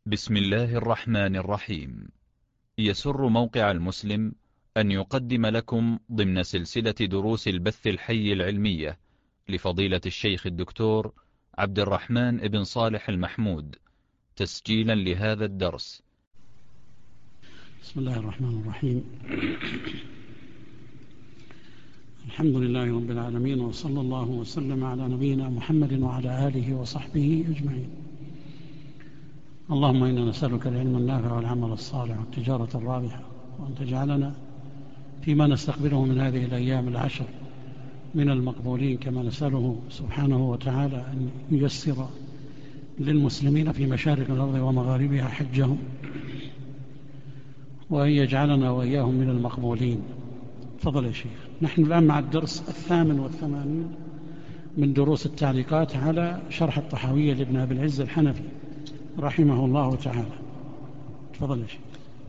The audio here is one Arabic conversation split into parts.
بسم الله الرحمن الرحيم. يسر موقع المسلم أن يقدم لكم ضمن سلسلة دروس البث الحي العلمية لفضيلة الشيخ الدكتور عبد الرحمن بن صالح المحمود، تسجيلا لهذا الدرس. بسم الله الرحمن الرحيم. الحمد لله رب العالمين، وصلى الله وسلم على نبينا محمد وعلى آله وصحبه أجمعين. اللهم إنا نسألك العلم النافع والعمل الصالح والتجارة الرابحة، وأن تجعلنا فيما نستقبله من هذه الأيام العشر من المقبولين، كما نسأله سبحانه وتعالى أن ييسر للمسلمين في مشارق الأرض ومغاربها حجهم، وأن يجعلنا وإياهم من المقبولين. تفضل يا شيخ. نحن الآن مع الدرس 88 من دروس التعليقات على شرح الطحاوية لابن أبي العز الحنفي رحمه الله تعالى. تفضل يا شيخ.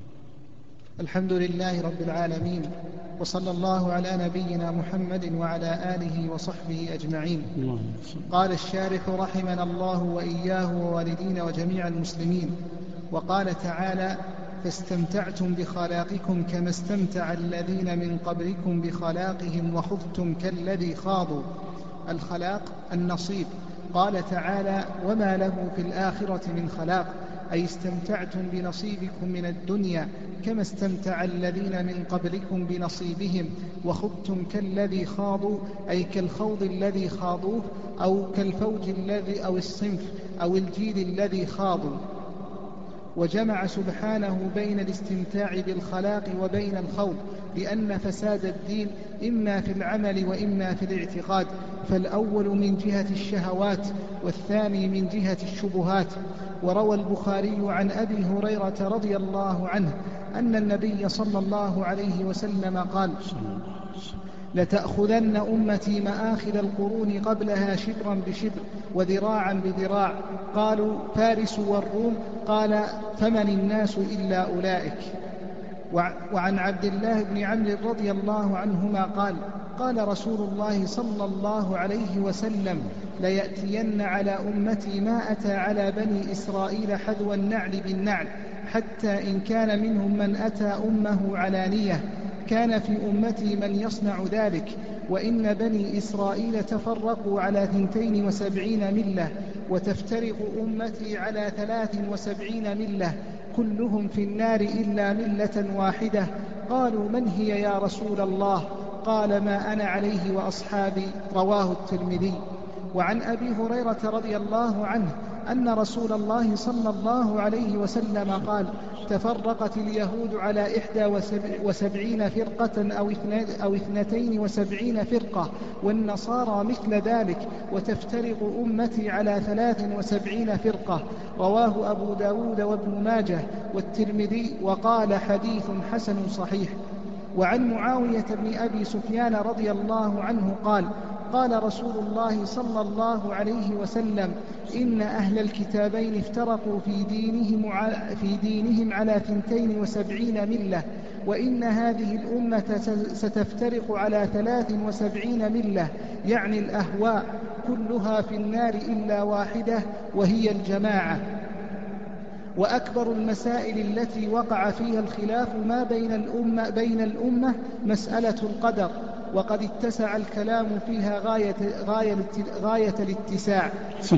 الحمد لله رب العالمين، وصلى الله على نبينا محمد وعلى آله وصحبه أجمعين. قال الشارح رحمنا الله وإياه ووالدين وجميع المسلمين. وقال تعالى: فاستمتعتم بخلاقكم كما استمتع الذين من قبلكم بخلاقهم وخضتم كالذي خاضوا. الخلاق النصيب. قال تعالى: وما له في الآخرة من خلاق، أي استمتعتم بنصيبكم من الدنيا كما استمتع الذين من قبلكم بنصيبهم، وخضتم كالذي خاضوا، أي كالخوض الذي خاضوه، أو كالفوج الذي أو الصنف أو الجيل الذي خاضوا. وجمع سبحانه بين الاستمتاع بالخلاق وبين الخوض، لأن فساد الدين إما في العمل وإما في الاعتقاد، فالأول من جهة الشهوات والثاني من جهة الشبهات. وروى البخاري عن أبي هريرة رضي الله عنه أن النبي صلى الله عليه وسلم قال: لتأخذن أمتي مآخذ القرون قبلها شبرا بشبر وذراعا بذراع. قالوا: فارس والروم. قال: فمن الناس إلا أولئك. وعن عبد الله بن عمرو رضي الله عنهما قال: قال رسول الله صلى الله عليه وسلم: ليأتين على أمتي ما أتى على بني إسرائيل حذو النعل بالنعل، حتى إن كان منهم من أتى أمه علانية كان في أمتي من يصنع ذلك. وإن بني إسرائيل تفرقوا على 72 ملة، وتفترق أمتي على 73 ملة، كلهم في النار إلا ملة واحدة. قالوا: من هي يا رسول الله؟ قال: ما أنا عليه وأصحابي. رواه الترمذي. وعن أبي هريرة رضي الله عنه أن رسول الله صلى الله عليه وسلم قال: تفرقت اليهود على 71 فرقة أو 72 فرقة، والنصارى مثل ذلك، وتفترق أمتي على 73 فرقة. رواه أبو داود وابن ماجه والترمذي، وقال: حديث حسن صحيح. وعن معاوية بن أبي سفيان رضي الله عنه قال: قال رسول الله صلى الله عليه وسلم: إن أهل الكتابين افترقوا في دينهم على 72 ملة، وإن هذه الأمة ستفترق على 73 ملة، يعني الأهواء، كلها في النار إلا واحدة، وهي الجماعة. وأكبر المسائل التي وقع فيها الخلاف ما بين الأمة مسألة القدر، وقد اتسع الكلام فيها غاية الاتساع.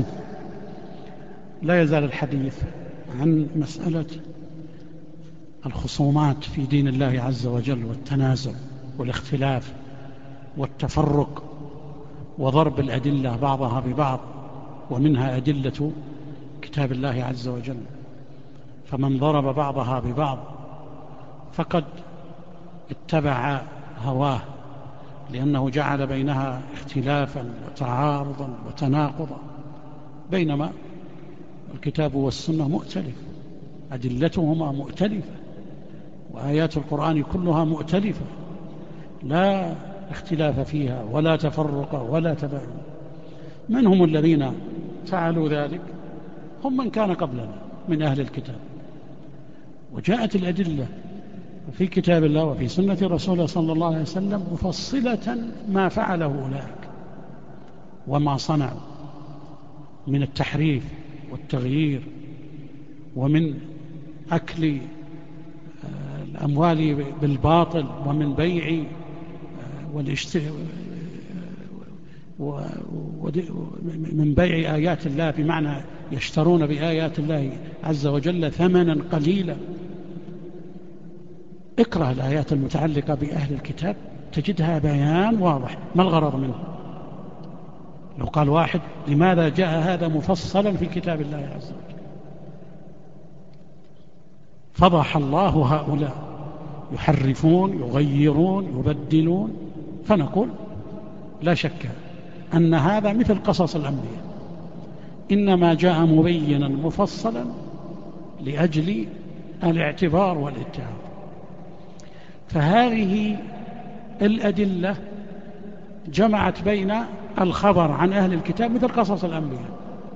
لا يزال الحديث عن مسألة الخصومات في دين الله عز وجل، والتنازع والاختلاف والتفرق، وضرب الأدلة بعضها ببعض، ومنها أدلة كتاب الله عز وجل. فمن ضرب بعضها ببعض فقد اتبع هواه، لأنه جعل بينها اختلافا وتعارضا وتناقضا، بينما الكتاب والسنة مؤتلف، أدلتهما مؤتلفة، وآيات القرآن كلها مؤتلفة، لا اختلاف فيها ولا تفرق ولا تباين. من هم الذين فعلوا ذلك؟ هم من كان قبلنا من أهل الكتاب، وجاءت الأدلة في كتاب الله وفي سنة رسوله صلى الله عليه وسلم مفصلة ما فعله أولئك وما صنعوا من التحريف والتغيير ومن أكل الأموال بالباطل ومن بيع من بيع آيات الله، بمعنى يشترون بآيات الله عز وجل ثمنا قليلا. اقرأ الآيات المتعلقة بأهل الكتاب تجدها بيان واضح ما الغرض منه. لو قال واحد لماذا جاء هذا مفصلا في كتاب الله عز وجل؟ فضح الله هؤلاء يحرفون يغيرون يبدلون. فنقول لا شك أن هذا مثل قصص الأنبياء، إنما جاء مبينا مفصلا لأجل الاعتبار والاتعاظ. فهذه الأدلة جمعت بين الخبر عن أهل الكتاب مثل قصص الأنبياء،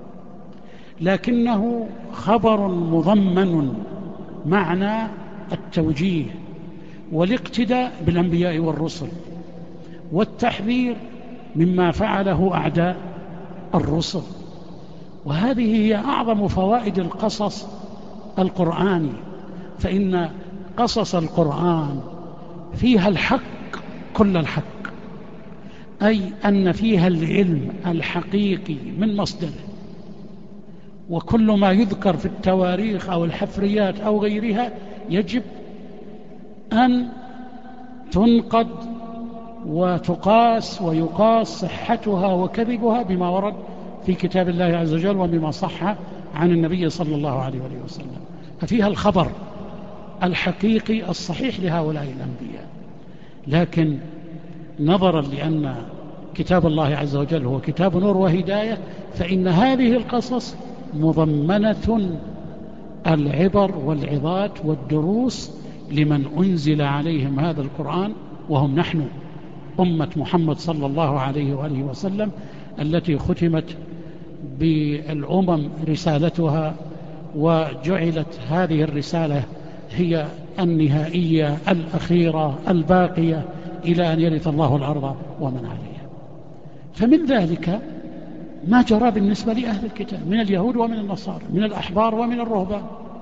لكنه خبر مضمن معنى التوجيه والاقتداء بالأنبياء والرسل والتحذير مما فعله أعداء الرسل. وهذه هي أعظم فوائد القصص القرآني، فإن قصص القرآن فيها الحق كل الحق، أي أن فيها العلم الحقيقي من مصدره، وكل ما يذكر في التواريخ أو الحفريات أو غيرها يجب أن تنقد وتقاس ويقاس صحتها وكذبها بما ورد في كتاب الله عز وجل وبما صح عن النبي صلى الله عليه وسلم. ففيها الخبر الحقيقي الصحيح لهؤلاء الأنبياء. لكن نظرا لأن كتاب الله عز وجل هو كتاب نور وهداية، فإن هذه القصص مضمنة العبر والعظات والدروس لمن أنزل عليهم هذا القرآن، وهم نحن أمة محمد صلى الله عليه وآله وسلم، التي ختمت بالأمم رسالتها، وجعلت هذه الرسالة هي النهائية الأخيرة الباقية إلى أن يرث الله الأرض ومن عليها. فمن ذلك ما جرى بالنسبة لأهل الكتاب من اليهود ومن النصارى، من الأحبار ومن الرهبان.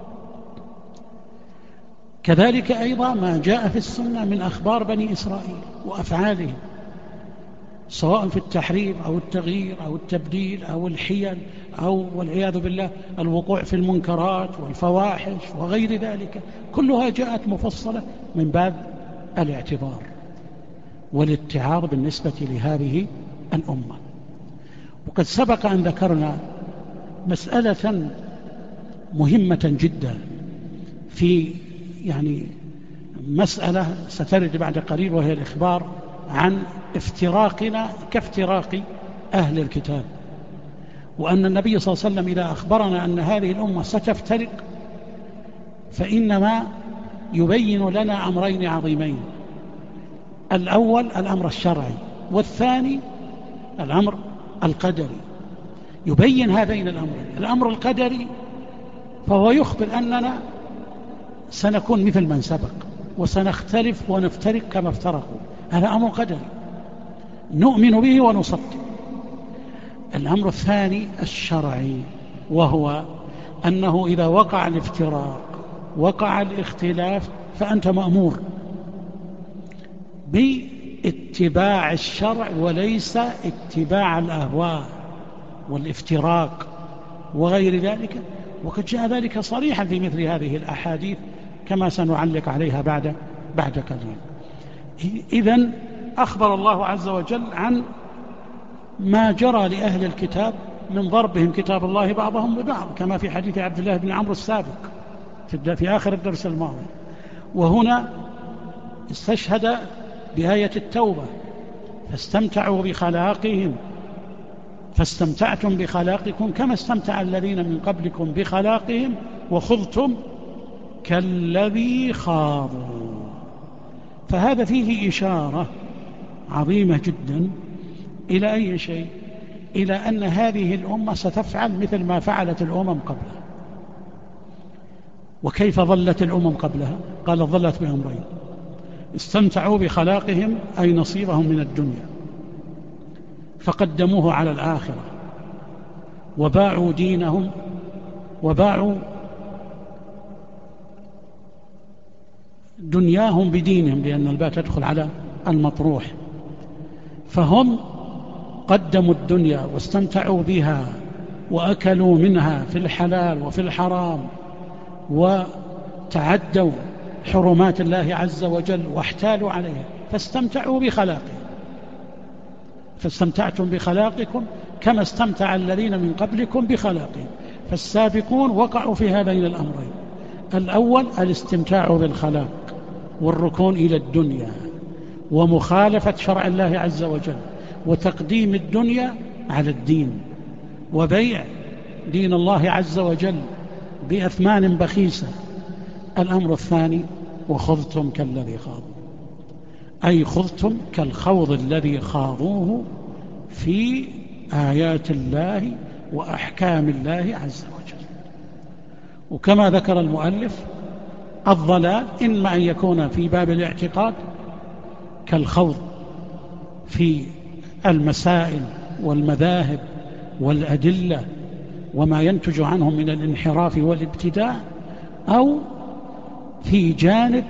كذلك أيضا ما جاء في السنة من أخبار بني إسرائيل وأفعالهم، سواء في التحريم أو التغيير أو التبديل أو الحيل أو والعياذ بالله الوقوع في المنكرات والفواحش وغير ذلك، كلها جاءت مفصلة من باب الاعتبار والاتعاظ بالنسبة لهذه الأمة. وقد سبق أن ذكرنا مسألة مهمة جدا في مسألة سترد بعد قليل، وهي الإخبار عن افتراقنا كافتراق أهل الكتاب، وأن النبي صلى الله عليه وسلم إذا أخبرنا أن هذه الأمة ستفترق فإنما يبين لنا أمرين عظيمين: الأول الأمر الشرعي، والثاني الأمر القدري. يبين هذين الأمرين. الأمر القدري فهو يخبر أننا سنكون مثل من سبق وسنختلف ونفترق كما افترقوا، هذا أمر قدري نؤمن به ونصدق. الأمر الثاني الشرعي، وهو أنه إذا وقع الافتراق وقع الاختلاف فأنت مأمور باتباع الشرع وليس اتباع الأهواء والافتراق وغير ذلك. وقد جاء ذلك صريحا في مثل هذه الأحاديث كما سنعلق عليها بعد قليل. إذن أخبر الله عز وجل عن ما جرى لأهل الكتاب من ضربهم كتاب الله بعضهم ببعض، كما في حديث عبد الله بن عمرو السابق في آخر الدرس الماضي. وهنا استشهد بآية التوبة: فاستمتعوا بخلاقهم فاستمتعتم بخلاقكم كما استمتع الذين من قبلكم بخلاقهم وخضتم كالذي خاضوا. فهذا فيه إشارة عظيمة جدا إلى أي شيء؟ إلى أن هذه الأمة ستفعل مثل ما فعلت الأمم قبلها. وكيف ظلت الأمم قبلها؟ قال ظلت بأمرين: استمتعوا بخلاقهم أي نصيبهم من الدنيا فقدموه على الآخرة، وباعوا دينهم وباعوا دنياهم بدينهم، لأن الباء تدخل على المطروح، فهم قدموا الدنيا واستمتعوا بها وأكلوا منها في الحلال وفي الحرام، وتعدوا حرمات الله عز وجل واحتالوا عليها، فاستمتعوا بخلاقهم. فاستمتعتم بخلاقكم كما استمتع الذين من قبلكم بخلاقهم. فالسابقون وقعوا في هذين الأمرين: الأول الاستمتاع بالخلاق والركون إلى الدنيا ومخالفة شرع الله عز وجل وتقديم الدنيا على الدين وبيع دين الله عز وجل بأثمان بخيسة. الأمر الثاني: وخضتم كالذي خاضوا، أي خضتم كالخوض الذي خاضوه في آيات الله وأحكام الله عز وجل. وكما ذكر المؤلف، الضلال إما أن يكون في باب الاعتقاد كالخوض في المسائل والمذاهب والأدلة وما ينتج عنهم من الانحراف والابتداع، أو في جانب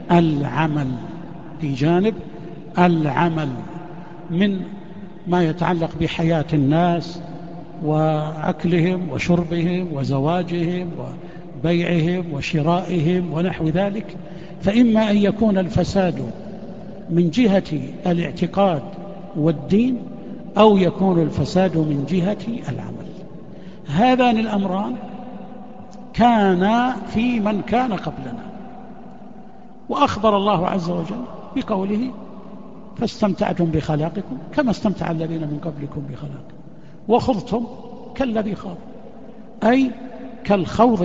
العمل من ما يتعلق بحياة الناس وأكلهم وشربهم وزواجهم وبيعهم وشرائهم ونحو ذلك. فإما أن يكون الفساد من جهة الاعتقاد والدين، أو يكون الفساد من جهة العمل. هذان الأمران كان في من كان قبلنا، وأخبر الله عز وجل بقوله: فاستمتعتم بخلاقكم كما استمتع الذين من قبلكم بخلاقهم وخضتم كالذي خاضوا، أي كالخوض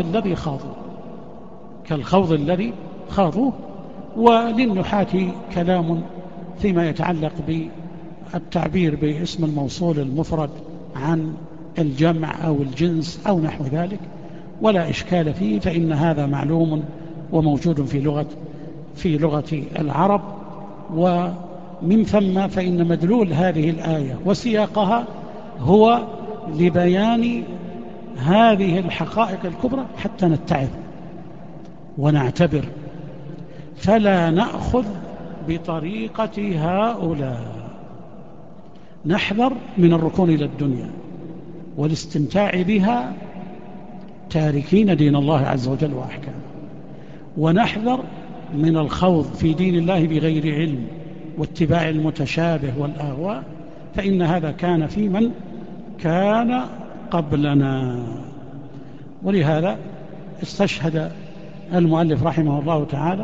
الذي خاضوه. وللنحاة كلام فيما يتعلق بالتعبير باسم الموصول المفرد عن الجمع أو الجنس أو نحو ذلك، ولا إشكال فيه، فإن هذا معلوم وموجود في لغة العرب. ومن ثم فإن مدلول هذه الآية وسياقها هو لبيان هذه الحقائق الكبرى حتى نتعظ ونعتبر، فلا نأخذ بطريقة هؤلاء. نحذر من الركون إلى الدنيا والاستمتاع بها تاركين دين الله عز وجل وأحكامه، ونحذر من الخوض في دين الله بغير علم واتباع المتشابه والأهواء، فإن هذا كان في من كان قبلنا. ولهذا استشهد المؤلف رحمه الله تعالى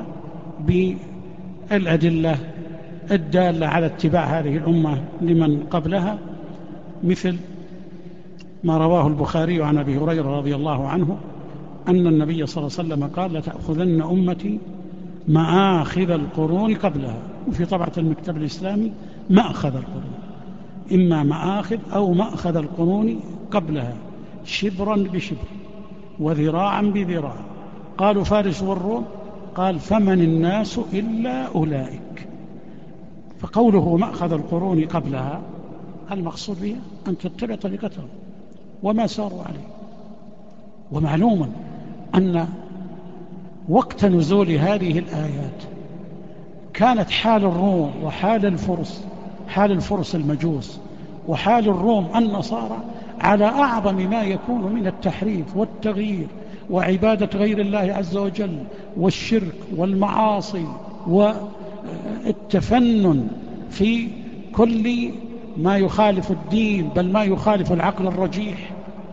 بالأدلة الدالة على اتباع هذه الأمة لمن قبلها، مثل ما رواه البخاري عن أبي هريرة رضي الله عنه أن النبي صلى الله عليه وسلم قال: لتأخذن أمتي مآخذ القرون قبلها. وفي طبعة المكتب الإسلامي مأخذ القرون، إما مآخذ أو مأخذ القرون قبلها، شبرا بشبر وذراعا بذراع. قالوا: فارس والروم؟ قال: فمن الناس إلا أولئك. فقوله مأخذ القرون قبلها المقصود بها أن تتبع طريقتهم وما ساروا عليه. ومعلوم أن وقت نزول هذه الآيات كانت حال الروم وحال الفرس، حال الفرس المجوس وحال الروم النصارى، على أعظم ما يكون من التحريف والتغيير وعبادة غير الله عز وجل والشرك والمعاصي والتفنن في كل ما يخالف الدين، بل ما يخالف العقل الرجيح.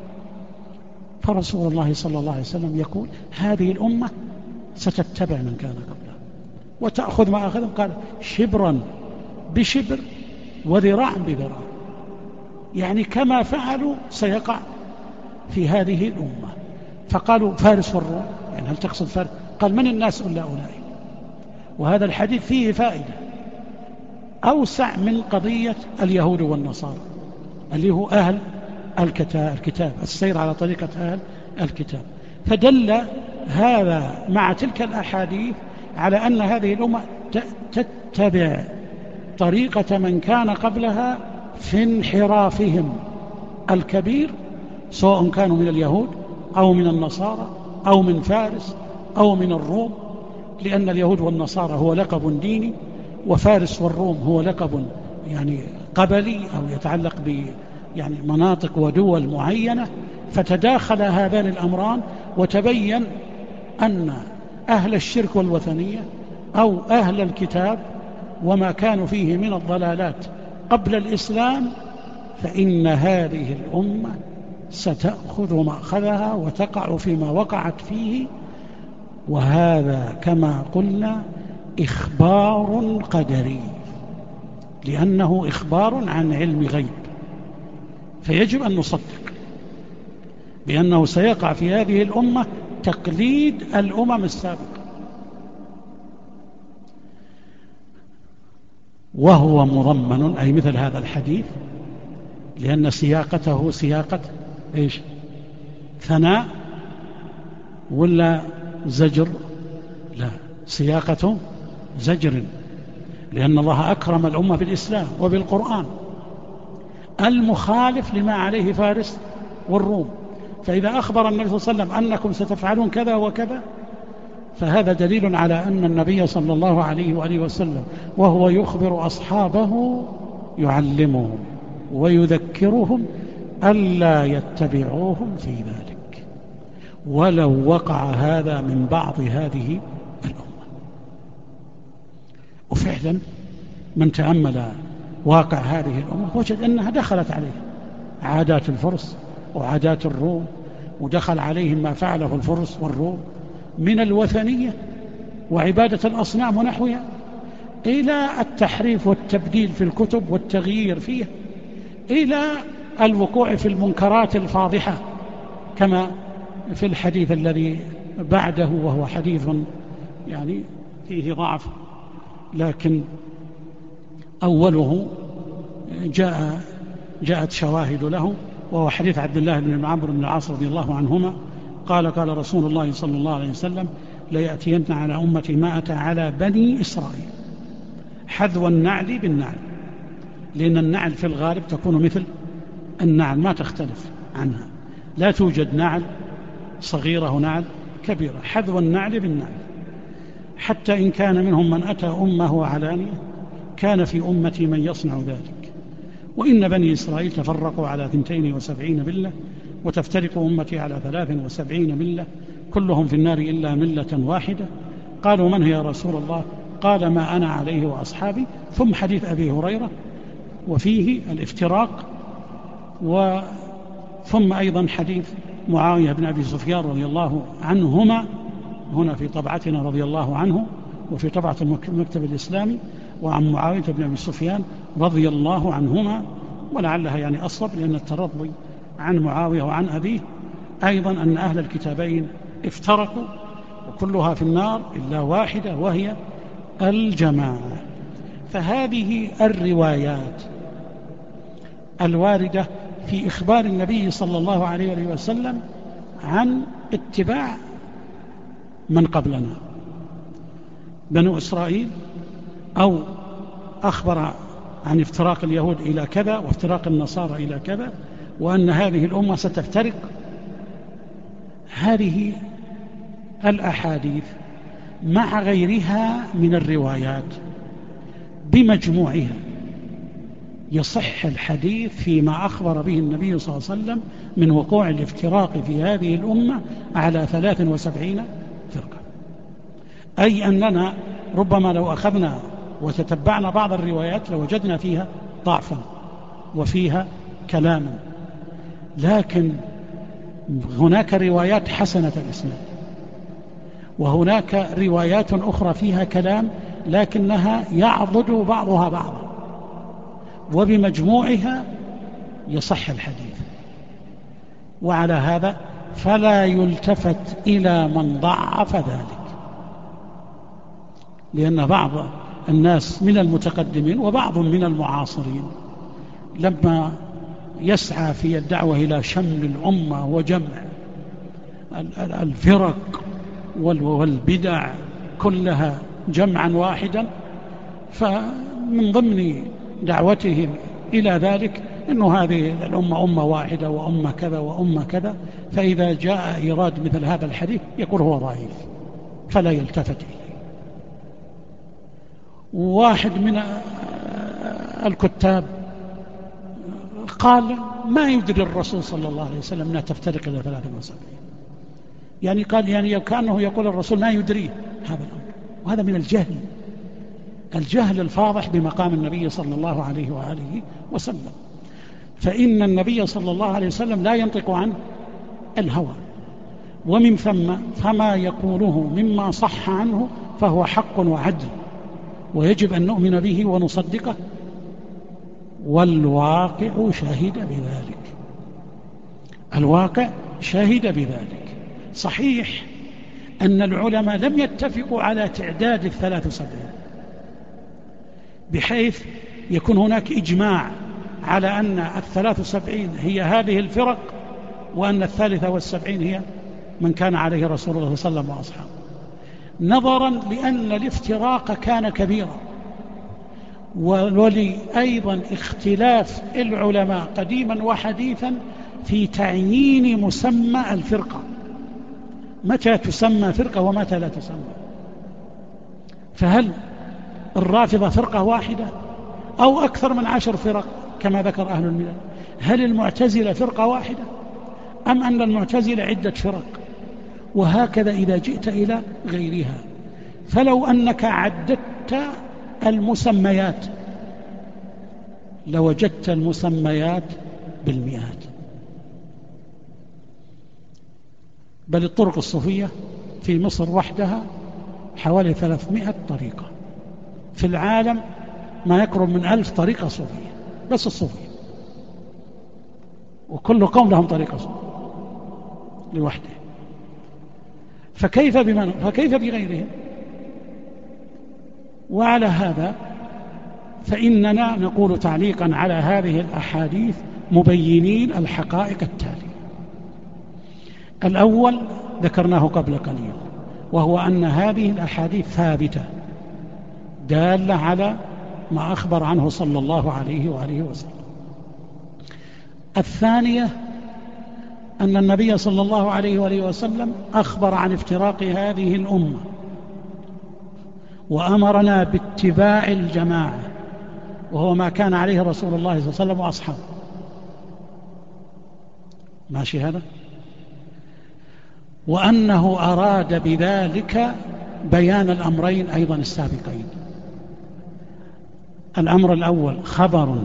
فرسول الله صلى الله عليه وسلم يقول: هذه الأمة ستتبع من كان قبلها وتأخذ ما أخذهم، قال: شبرا بشبر وذراعا بذراع، يعني كما فعلوا سيقع في هذه الأمة. فقالوا: فارس والروم؟ يعني هل تقصد فارس؟ قال: من الناس إلا أولئك. وهذا الحديث فيه فائدة أوسع من قضية اليهود والنصارى اللي هو أهل الكتاب، السير على طريقة أهل الكتاب. فدل هذا مع تلك الأحاديث على أن هذه الأمة تتبع طريقة من كان قبلها في انحرافهم الكبير، سواء كانوا من اليهود أو من النصارى أو من فارس أو من الروم. لأن اليهود والنصارى هو لقب ديني، وفارس والروم هو لقب يعني قبلي أو يتعلق يعني مناطق ودول معينة، فتداخل هذان الأمران وتبين أن أهل الشرك والوثنية أو أهل الكتاب وما كانوا فيه من الضلالات قبل الإسلام، فإن هذه الأمة ستأخذ مأخذها وتقع فيما وقعت فيه. وهذا كما قلنا إخبار قدري، لأنه إخبار عن علم غيب، فيجب أن نصدق بأنه سيقع في هذه الأمة تقليد الأمم السابقة. وهو مضمن أي مثل هذا الحديث، لأن سياقته سياقة إيش؟ ثناء ولا زجر؟ لا، سياقته زجر، لأن الله أكرم الأمة بالإسلام وبالقرآن المخالف لما عليه فارس والروم. فإذا أخبر النبي صلى الله عليه وسلم أنكم ستفعلون كذا وكذا، فهذا دليل على أن النبي صلى الله عليه وآله وسلم وهو يخبر أصحابه يعلمهم ويذكرهم ألا يتبعوهم في ذلك ولو وقع هذا من بعض هذه الأمة. وفعلا من تأمل واقع هذه الأمة وجد أنها دخلت عليه عادات الفرس وعادات الروم، ودخل عليهم ما فعله الفرس والروم من الوثنية وعبادة الأصنام ونحوها، إلى التحريف والتبديل في الكتب والتغيير فيها، إلى الوقوع في المنكرات الفاضحة كما في الحديث الذي بعده، وهو حديث يعني فيه ضعف، لكن أوله جاءت شواهد له، وهو حديث عبد الله بن عمرو بن العاص رضي الله عنهما قال رسول الله صلى الله عليه وسلم: ليأتين على أمتي ما أتى على بني إسرائيل حذو النعل بالنعل، لأن النعل في الغالب تكون مثل النعل ما تختلف عنها، لا توجد نعل صغيرة ونعل كبيرة، حذو النعل بالنعل، حتى إن كان منهم من أتى أمه علانية كان في أمتي من يصنع ذلك. وإن بني إسرائيل تفرقوا على 72 ملة، وتفترق أمتي على 73 ملة، كلهم في النار إلا ملة واحدة. قالوا: من هي يا رسول الله؟ قال: ما أنا عليه وأصحابي. ثم حديث أبي هريرة وفيه الافتراق، ثم أيضا حديث معاوية بن أبي سفيان رضي الله عنهما هنا في طبعتنا رضي الله عنه، وفي طبعة المكتب الإسلامي، وعن معاوية بن أبي سفيان رضي الله عنهما، ولعلها يعني أصب لأن الترضي عن معاوية وعن أبيه أيضا أن أهل الكتابين افترقوا وكلها في النار إلا واحدة وهي الجماعة. فهذه الروايات الواردة في إخبار النبي صلى الله عليه وسلم عن اتباع من قبلنا بنو إسرائيل، أو أخبر عن افتراق اليهود إلى كذا وافتراق النصارى إلى كذا، وأن هذه الأمة ستفترق، هذه الأحاديث مع غيرها من الروايات بمجموعها يصح الحديث فيما أخبر به النبي صلى الله عليه وسلم من وقوع الافتراق في هذه الأمة على 73 فرقة. أي أننا ربما لو أخذنا وتتبعنا بعض الروايات لوجدنا فيها ضعفا وفيها كلاما، لكن هناك روايات حسنة الإسناد، وهناك روايات أخرى فيها كلام لكنها يعضد بعضها بعضا، وبمجموعها يصح الحديث. وعلى هذا فلا يلتفت إلى من ضعف ذلك، لأن بعض الناس من المتقدمين وبعض من المعاصرين لما يسعى في الدعوة إلى شمل الأمة وجمع الفرق والبدع كلها جمعا واحدا، فمن ضمن دعوتهم إلى ذلك أنه هذه الأمة أمة واحدة وأمة كذا وأمة كذا، فإذا جاء إيراد مثل هذا الحديث يقول هو ضعيف فلا يلتفت إليه. واحد من الكتاب قال ما يدري الرسول صلى الله عليه وسلم أنها تفترق إلى 73. يعني قال يعني كأنه يقول الرسول ما يدريه هذا الأمر، وهذا من الجهل الفاضح بمقام النبي صلى الله عليه وآله وسلم. فإن النبي صلى الله عليه وسلم لا ينطق عن الهوى، ومن ثم فما يقوله مما صح عنه فهو حق وعدل، ويجب أن نؤمن به ونصدقه، والواقع شهد بذلك. الواقع شهد بذلك. صحيح أن العلماء لم يتفقوا على تعداد 73 بحيث يكون هناك إجماع على أن 73 هي هذه الفرق، وأن 73 هي من كان عليه رسول الله صلى الله عليه وسلم وأصحابه، نظرا لأن الافتراق كان كبيرا، ولأيضا اختلاف العلماء قديما وحديثا في تعيين مسمى الفرقة، متى تسمى فرقة ومتى لا تسمى. فهل الرافضة فرقة واحدة أو أكثر من 10 فرق كما ذكر أهل الملل؟ هل المعتزلة فرقة واحدة أم أن المعتزلة عدة فرق؟ وهكذا إذا جئت إلى غيرها. فلو أنك عددت المسميات لوجدت المسميات بالمئات. بل الطرق الصوفية في مصر وحدها حوالي 300 طريقة، في العالم ما يقرب من 1000 طريقة صوفية، بس الصوفية، وكل قوم لهم طريقة صوفية لوحده. فكيف بغيرهم؟ وعلى هذا فإننا نقول تعليقا على هذه الأحاديث مبينين الحقائق التالية. الأول ذكرناه قبل قليل، وهو أن هذه الأحاديث ثابتة دالة على ما أخبر عنه صلى الله عليه وآله وسلم. الثانية أن النبي صلى الله عليه وآله وسلم أخبر عن افتراق هذه الأمة، وأمرنا باتباع الجماعة، وهو ما كان عليه رسول الله صلى الله عليه وسلم وأصحابه. ماشي هذا؟ وأنه أراد بذلك بيان الأمرين أيضا السابقين. الأمر الأول خبر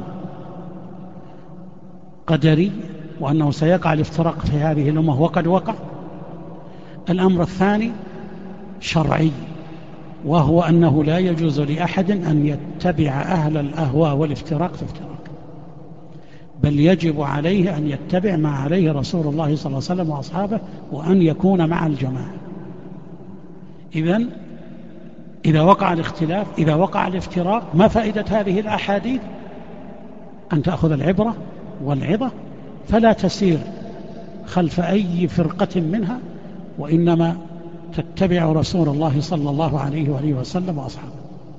قدري، وأنه سيقع الافتراق في هذه الأمة وقد وقع. الأمر الثاني شرعي، وهو أنه لا يجوز لأحد أن يتبع أهل الأهواء والافتراق في افتراق، بل يجب عليه أن يتبع ما عليه رسول الله صلى الله عليه وسلم وأصحابه، وأن يكون مع الجماعة. إذن إذا وقع الاختلاف، إذا وقع الافتراق، ما فائدة هذه الأحاديث؟ أن تأخذ العبرة والعظة، فلا تسير خلف أي فرقة منها، وإنما تتبع رسول الله صلى الله عليه وآله وسلم وأصحابه.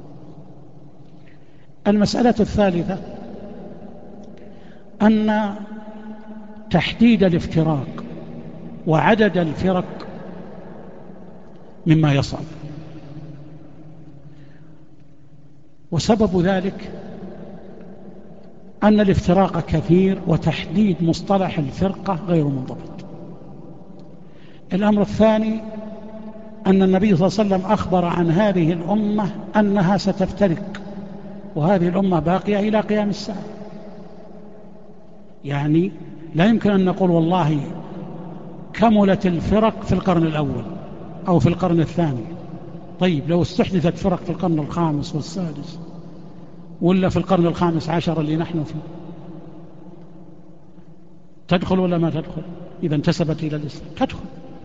المسألة الثالثة أن تحديد الافتراق وعدد الفرق مما يصعب، وسبب ذلك أن الافتراق كثير، وتحديد مصطلح الفرقة غير منضبط. الأمر الثاني أن النبي صلى الله عليه وسلم أخبر عن هذه الأمة أنها ستفترق، وهذه الأمة باقية إلى قيام الساعة. يعني لا يمكن أن نقول والله كملت الفرق في القرن الأول أو في القرن الثاني. طيب لو استحدثت فرق في القرن الخامس والسادس، ولا في القرن الخامس عشر اللي نحن فيه، تدخل ولا ما تدخل؟ إذا انتسبت إلى الإسلام تدخل.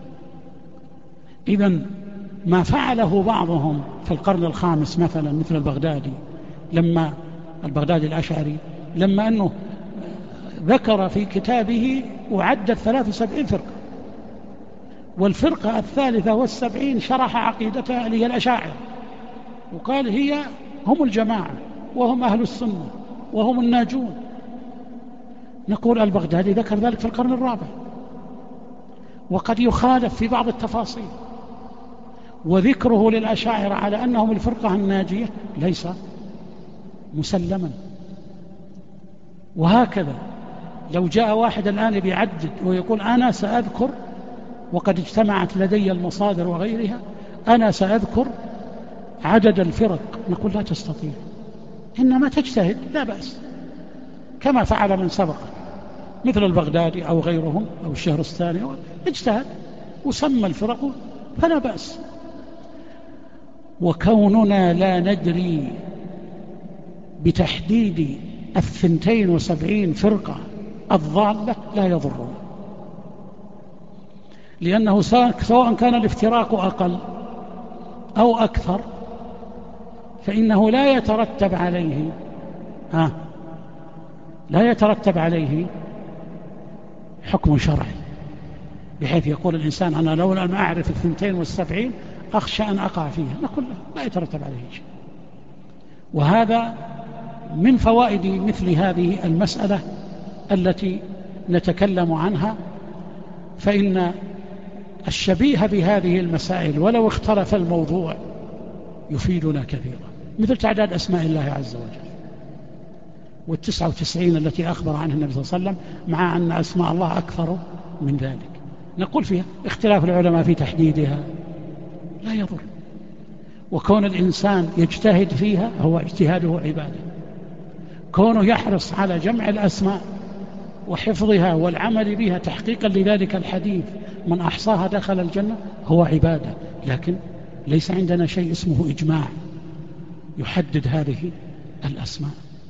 إذن ما فعله بعضهم في القرن الخامس مثلا مثل البغدادي الأشعري، لما أنه ذكر في كتابه وعدد 73 فرقة، والفرقة 73 شرح عقيدتها اللي هي الأشاعرة، وقال هم الجماعة وهم أهل السنة وهم الناجون. نقول البغدادي ذكر ذلك في القرن الرابع، وقد يخالف في بعض التفاصيل، وذكره للأشاعرة على أنهم الفرقة الناجية ليس مسلما. وهكذا لو جاء واحد الآن بيعدد ويقول أنا سأذكر، وقد اجتمعت لدي المصادر وغيرها، أنا سأذكر عدد الفرق، نقول لا تستطيع، إنما تجتهد لا بأس كما فعل من سبق مثل البغدادي أو غيرهم أو الشهرستاني، اجتهد وسمى الفرق فلا بأس. وكوننا لا ندري بتحديد 72 فرقة الضالة لا يضرنا، لأنه سواء كان الافتراق أقل أو أكثر فإنه لا يترتب عليه حكم شرعي، بحيث يقول الإنسان أنا لولا أن أعرف 72 أخشى أن أقع فيها، نقول لا يترتب عليه شيء. وهذا من فوائد مثل هذه المسألة التي نتكلم عنها، فإن الشبيه بهذه المسائل ولو اختلف الموضوع يفيدنا كثيرا، مثل تعداد أسماء الله عز وجل 99 التي أخبر عنها النبي صلى الله عليه وسلم، مع أن أسماء الله أكثر من ذلك. نقول فيها اختلاف العلماء في تحديدها لا يضر، وكون الإنسان يجتهد فيها هو اجتهاده عبادة، كونه يحرص على جمع الأسماء وحفظها والعمل بها تحقيقا لذلك الحديث من أحصاها دخل الجنة هو عبادة، لكن ليس عندنا شيء اسمه إجماع يحدد هذه الأسماء.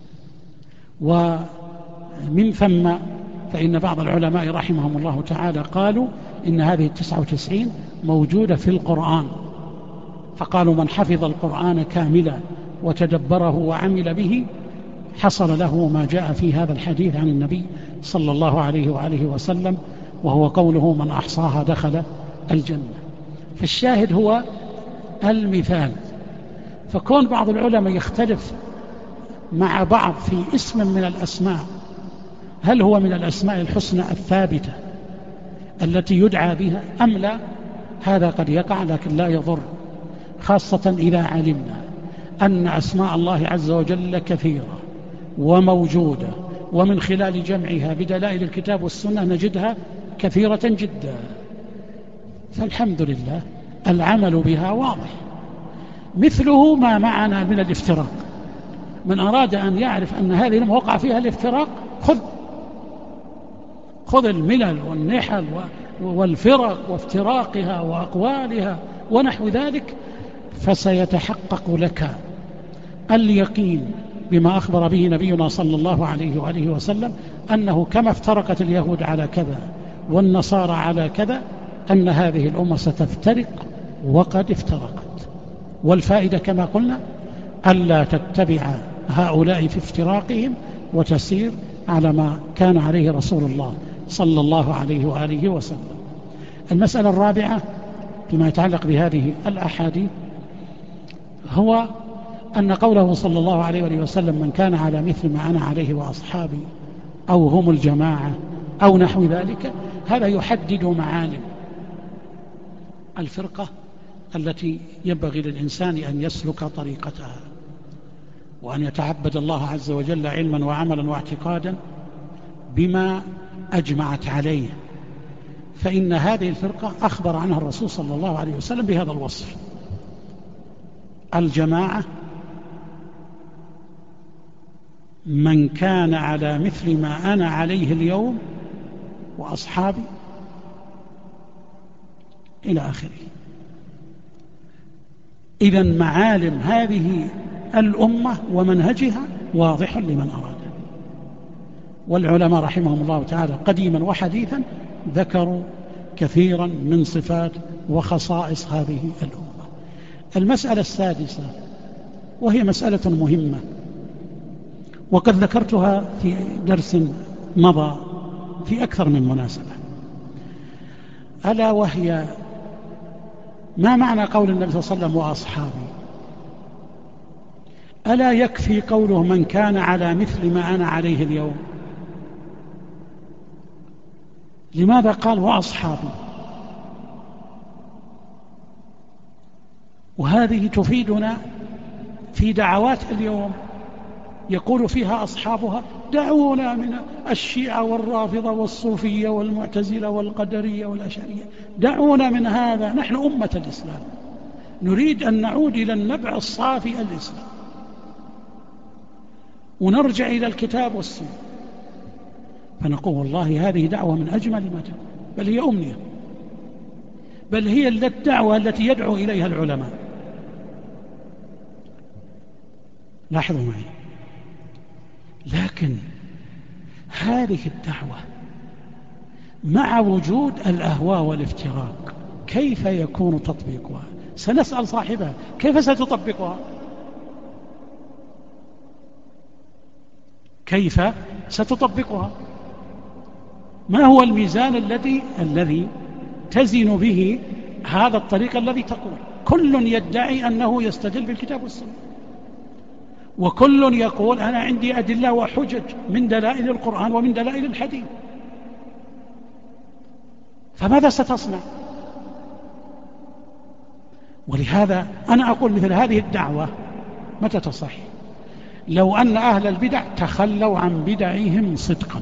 ومن ثم فإن بعض العلماء رحمهم الله تعالى قالوا إن هذه 99 موجودة في القرآن، فقالوا من حفظ القرآن كاملا وتدبره وعمل به حصل له ما جاء في هذا الحديث عن النبي صلى الله عليه وآله وسلم، وهو قوله من أحصاها دخل الجنة. فالشاهد هو المثال. فكون بعض العلماء يختلف مع بعض في اسم من الأسماء، هل هو من الأسماء الحسنى الثابتة التي يدعى بها أم لا، هذا قد يقع لكن لا يضر، خاصة إذا علمنا أن أسماء الله عز وجل كثيرة وموجودة، ومن خلال جمعها بدلائل الكتاب والسنة نجدها كثيرة جدا، فالحمد لله العمل بها واضح. مثله ما معنا من الافتراق، من أراد أن يعرف أن هذه الموقع فيها الافتراق خذ الملل والنحل والفرق وافتراقها وأقوالها ونحو ذلك، فسيتحقق لك اليقين بما أخبر به نبينا صلى الله عليه وآله وسلم أنه كما افترقت اليهود على كذا والنصارى على كذا، أن هذه الأمة ستفترق وقد افترقت. والفائدة كما قلنا ألا تتبع هؤلاء في افتراقهم وتسير على ما كان عليه رسول الله صلى الله عليه وآله وسلم. المسألة الرابعة فيما يتعلق بهذه الأحاديث هو أن قوله صلى الله عليه وآله وسلم من كان على مثل ما أنا عليه وأصحابي أو هم الجماعة أو نحو ذلك، هذا يحدد معالم الفرقة التي ينبغي للإنسان أن يسلك طريقتها، وأن يتعبد الله عز وجل علما وعملا واعتقادا بما أجمعت عليه، فإن هذه الفرقة أخبر عنها الرسول صلى الله عليه وسلم بهذا الوصف: الجماعة من كان على مثل ما أنا عليه اليوم وأصحابي إلى آخره. إذن معالم هذه الأمة ومنهجها واضح لمن أراد. والعلماء رحمهم الله تعالى قديما وحديثا ذكروا كثيرا من صفات وخصائص هذه الأمة. المسألة السادسة وهي مسألة مهمة وقد ذكرتها في درس مضى في أكثر من مناسبة، ألا وهي ما معنى قول النبي صلى الله عليه وسلم وأصحابي؟ ألا يكفي قوله من كان على مثل ما أنا عليه اليوم؟ لماذا قال وأصحابي؟ وهذه تفيدنا في دعوات اليوم يقول فيها أصحابها: دعونا من الشيعة والرافضة والصوفية والمعتزلة والقدرية والأشعرية، دعونا من هذا، نحن أمة الإسلام نريد أن نعود إلى النبع الصافي الإسلام ونرجع إلى الكتاب والسنة. فنقول والله هذه دعوة من أجمل ما تكون، بل هي أمنية، بل هي الدعوة التي يدعو إليها العلماء. لاحظوا معي، لكن هذه الدعوة مع وجود الأهواء والافتراق كيف يكون تطبيقها؟ سنسأل صاحبها: كيف ستطبقها؟ كيف ستطبقها؟ ما هو الميزان الذي تزن به هذا الطريق الذي تقول؟ كل يدعي أنه يستدل بالكتاب والسنة، وكل يقول أنا عندي أدلة وحجج من دلائل القرآن ومن دلائل الحديث، فماذا ستصنع؟ ولهذا أنا أقول مثل هذه الدعوة متى تصح؟ لو أن أهل البدع تخلوا عن بدعهم صدقا،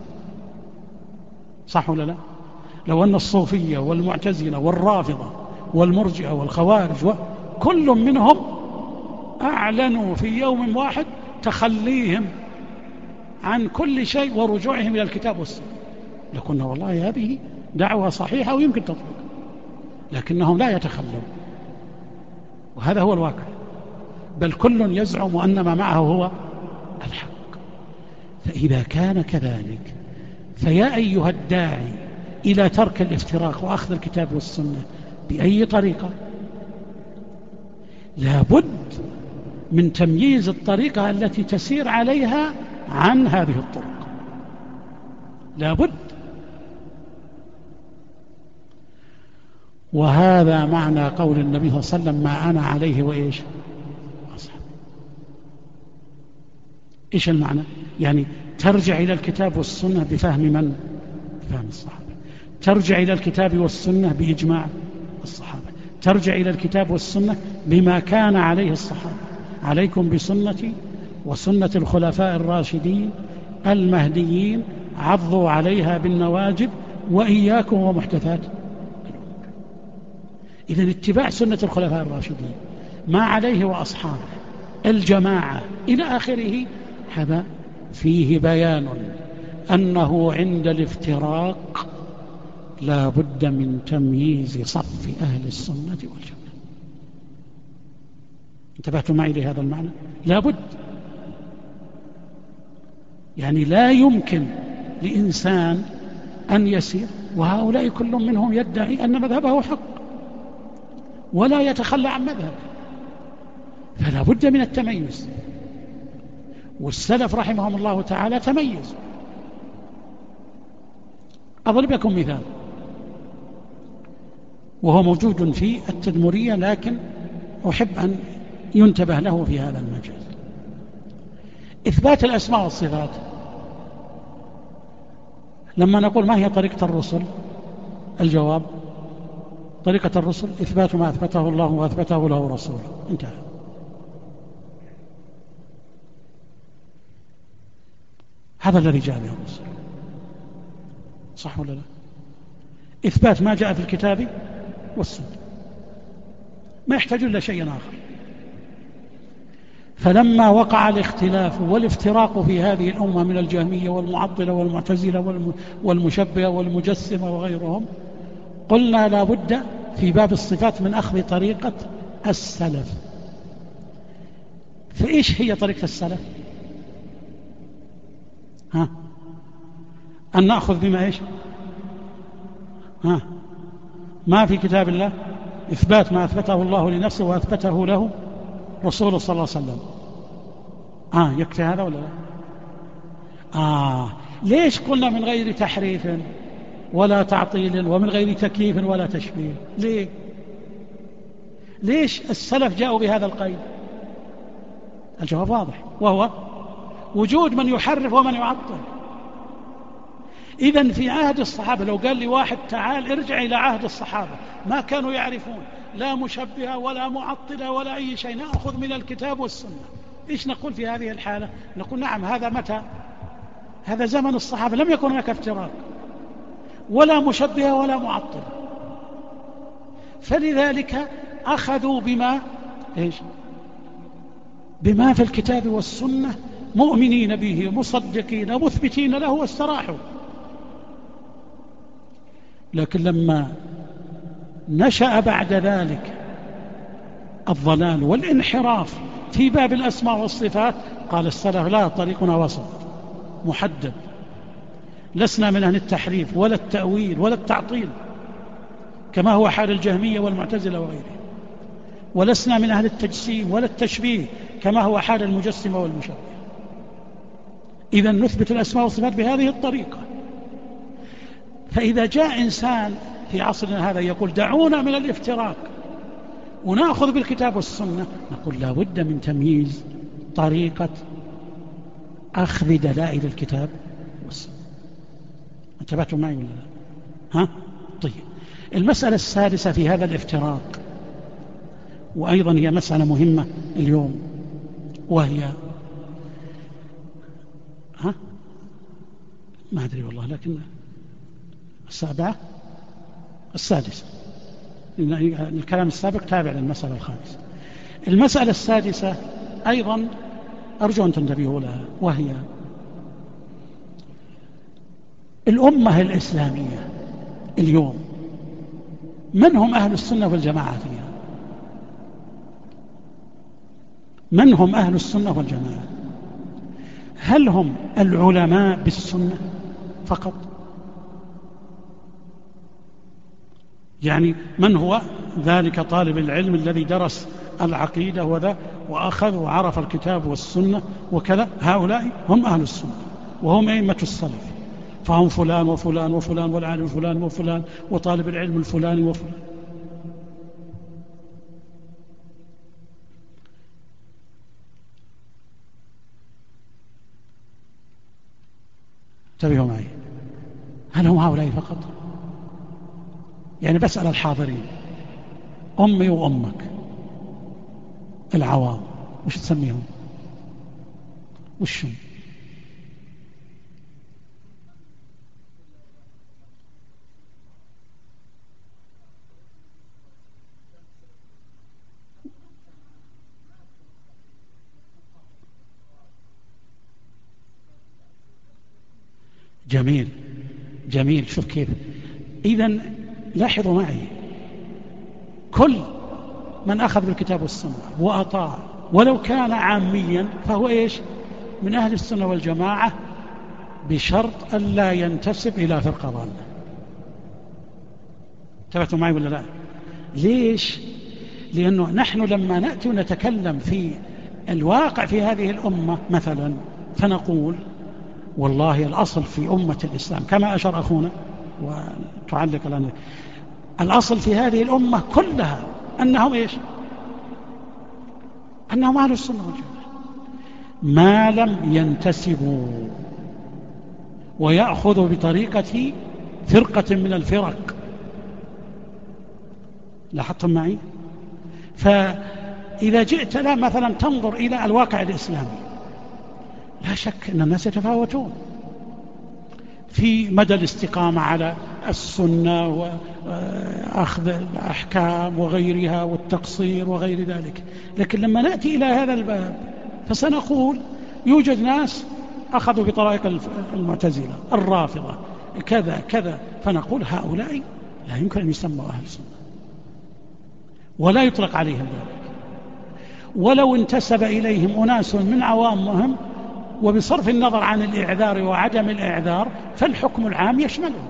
صح ولا لا؟ لو أن الصوفية والمعتزلة والرافضة والمرجئة والخوارج كل منهم أعلنوا في يوم واحد تخليهم عن كل شيء ورجوعهم إلى الكتاب والسنة، لكنا والله هذه دعوة صحيحة ويمكن تطبيق، لكنهم لا يتخلون، وهذا هو الواقع، بل كل يزعم أن ما معه هو الحق. فإذا كان كذلك فيا أيها الداعي إلى ترك الافتراق وأخذ الكتاب والسنة بأي طريقة، لابد من تمييز الطريقة التي تسير عليها عن هذه الطرق، لابد. وهذا معنى قول النبي صلى الله عليه وسلم: ما أنا عليه وإيش أصحابي. إيش المعنى؟ يعني ترجع إلى الكتاب والسنة بفهم من؟ بفهم الصحابة. ترجع إلى الكتاب والسنة بإجماع الصحابة. ترجع إلى الكتاب والسنة بما كان عليه الصحابة: عليكم بسنتي وسنة الخلفاء الراشدين المهديين، عضوا عليها بالنواجذ وإياكم ومحدثات. إذن اتباع سنة الخلفاء الراشدين ما عليه وأصحابه الجماعة إلى آخره، هذا فيه بيان أنه عند الافتراق لا بد من تمييز صف أهل السنة والجماعة. انتبهتم معي لهذا المعنى؟ لا بد، يعني لا يمكن لإنسان أن يسير وهؤلاء كل منهم يدعي أن مذهبه حق ولا يتخلى عن مذهبه، فلا بد من التميز. والسلف رحمهم الله تعالى تميزوا. أضرب لكم مثال وهو موجود في التدمرية، لكن أحب أن ينتبه له في هذا المجال. إثبات الأسماء والصفات، لما نقول ما هي طريقة الرسل؟ الجواب: طريقة الرسل إثبات ما أثبته الله وأثبته له رسوله، انتهى. هذا الذي جاء به الرسل، صح ولا لا؟ إثبات ما جاء في الكتاب والسنة، ما يحتاج إلا شيء آخر. فلما وقع الاختلاف والافتراق في هذه الأمة من الجهمية والمعطلة والمعتزلة والمشبهة والمجسمة وغيرهم، قلنا لا بد في باب الصفات من أخذ طريقة السلف. فإيش هي طريقة السلف؟ أن نأخذ بما إيش؟ ما في كتاب الله، إثبات ما أثبته الله لنفسه وأثبته له رسوله صلى الله عليه وسلم. يكفي هذا ولا لا؟ ليش قلنا من غير تحريف ولا تعطيل ومن غير تكييف ولا تشبيه؟ ليش السلف جاءوا بهذا القيد؟ الجواب واضح، وهو وجود من يحرف ومن يعطل. إذن في عهد الصحابة لو قال لي واحد تعال ارجع إلى عهد الصحابة، ما كانوا يعرفون لا مشبهة ولا معطلة ولا أي شيء، نأخذ من الكتاب والسنة. إيش نقول في هذه الحالة؟ نقول نعم، هذا متى؟ هذا زمن الصحابة لم يكن هناك افتراق ولا مشبهة ولا معطلة، فلذلك أخذوا بما في الكتاب والسنة، مؤمنين به مصدقين مثبتين له، واستراحوا. لكن لما نشأ بعد ذلك الضلال والانحراف في باب الأسماء والصفات، قال السلف لا، طريقنا وسط محدد، لسنا من أهل التحريف ولا التأويل ولا التعطيل كما هو حال الجهمية والمعتزلة وغيرهم، ولسنا من أهل التجسيم ولا التشبيه كما هو حال المجسمة والمشبه. إذن نثبت الأسماء والصفات بهذه الطريقة. فإذا جاء إنسان في عصرنا هذا يقول دعونا من الافتراق ونأخذ بالكتاب والسنة، نقول لا بد من تمييز طريقة أخذ دلائل الكتاب والسنة. انتبهتم معي ولا لا؟ ها؟ طيب، المسألة السادسة في هذا الافتراق، وأيضا هي مسألة مهمة اليوم، وهي ما أدري والله، لكن السادسة، الكلام السابق تابع للمسألة الخامسة. المسألة السادسة أيضا أرجو أن تنتبهوا لها، وهي الأمة الإسلامية اليوم من هم أهل السنة والجماعة فيها؟ من هم أهل السنة والجماعة؟ هل هم العلماء بالسنة فقط؟ يعني من هو ذلك طالب العلم الذي درس العقيدة وذا وأخذ وعرف الكتاب والسنة وكذا، هؤلاء هم أهل السنة وهم أئمة السلف، فهم فلان وفلان وفلان والعالم فلان وفلان وطالب العلم الفلاني وفلان. انتبهوا معي، هل هم هؤلاء فقط؟ يعني بسأل الحاضرين، أمي وأمك العوام وش تسميهم؟ وشهم؟ جميل جميل، شوف كيف. إذن لاحظوا معي، كل من أخذ بالكتاب والسنة وأطاع ولو كان عاميا فهو إيش؟ من أهل السنة والجماعة، بشرط أن لا ينتسب إلى فرقة ضالة. انتبهتوا معي ولا لا؟ ليش؟ لأنه نحن لما نأتي ونتكلم في الواقع في هذه الأمة مثلا، فنقول والله الأصل في أمة الإسلام كما أشار أخونا وتعلق الآن، الأصل في هذه الأمة كلها أنهم إيش؟ أنهم أهل السنة والجماعة، ما لم ينتسبوا ويأخذوا بطريقة فرقة من الفرق. لاحظتم معي؟ فإذا جئت لا مثلا تنظر إلى الواقع الإسلامي، لا شك أن الناس يتفاوتون في مدى الاستقامة على السنة وأخذ الأحكام وغيرها والتقصير وغير ذلك. لكن لما نأتي إلى هذا الباب فسنقول يوجد ناس أخذوا بطرائق المعتزلة الرافضة كذا كذا، فنقول هؤلاء لا يمكن أن يسموا أهل السنة ولا يطلق عليهم ذلك، ولو انتسب إليهم أناس من عوامهم، وبصرف النظر عن الإعذار وعدم الإعذار فالحكم العام يشملهم.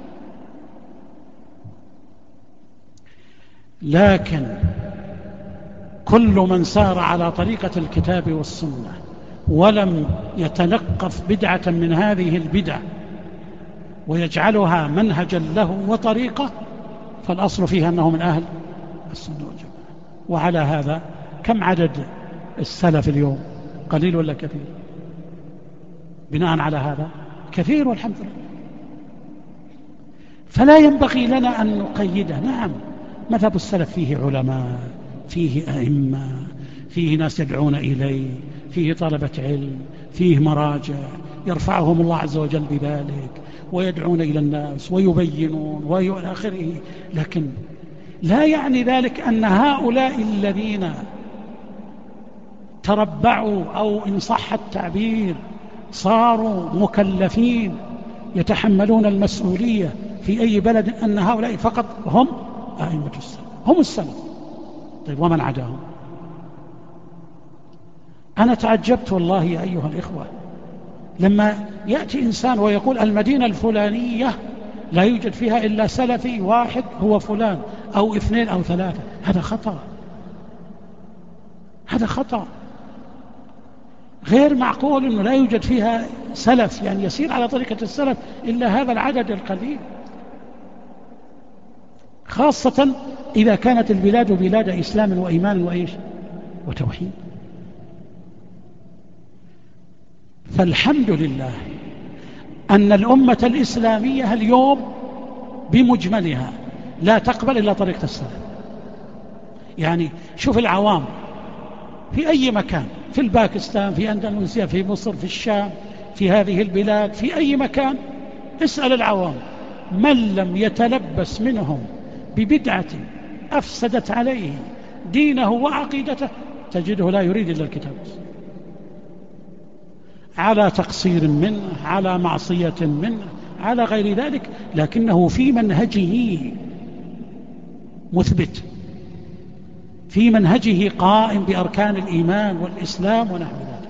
لكن كل من سار على طريقة الكتاب والسنة ولم يتلقف بدعة من هذه البدع ويجعلها منهجا له وطريقة، فالأصل فيها أنه من أهل السنة والجماعة. وعلى هذا كم عدد السلف اليوم؟ قليل ولا كثير؟ بناء على هذا كثير والحمد لله. فلا ينبغي لنا أن نقيده. نعم مذهب السلف فيه علماء، فيه أئمة، فيه ناس يدعون إليه، فيه طلبة علم، فيه مراجع يرفعهم الله عز وجل بذلك ويدعون إلى الناس ويبينون وإلى آخره. لكن لا يعني ذلك أن هؤلاء الذين تربعوا أو إن صح التعبير صاروا مكلفين يتحملون المسؤولية في أي بلد أن هؤلاء فقط هم أئمة السلف، هم السلف. طيب ومن عداهم؟ أنا تعجبت والله يا أيها الإخوة لما يأتي إنسان ويقول المدينة الفلانية لا يوجد فيها إلا سلفي واحد هو فلان أو 2 أو 3. هذا خطأ، هذا خطأ. غير معقول أنه لا يوجد فيها سلف، يعني يسير على طريقة السلف إلا هذا العدد القليل، خاصة إذا كانت البلاد بلاد إسلام وإيمان وإيش وتوحيد. فالحمد لله أن الأمة الإسلامية اليوم بمجملها لا تقبل إلا طريقة السلف. يعني شوف العوام في أي مكان، في الباكستان، في أندونيسيا، في مصر، في الشام، في هذه البلاد، في أي مكان اسأل العوام من لم يتلبس منهم ببدعة أفسدت عليه دينه وعقيدته تجده لا يريد إلا الكتاب، على تقصير منه، على معصية منه، على غير ذلك، لكنه في منهجه مثبت، في منهجه قائم بأركان الإيمان والإسلام ونحو ذلك.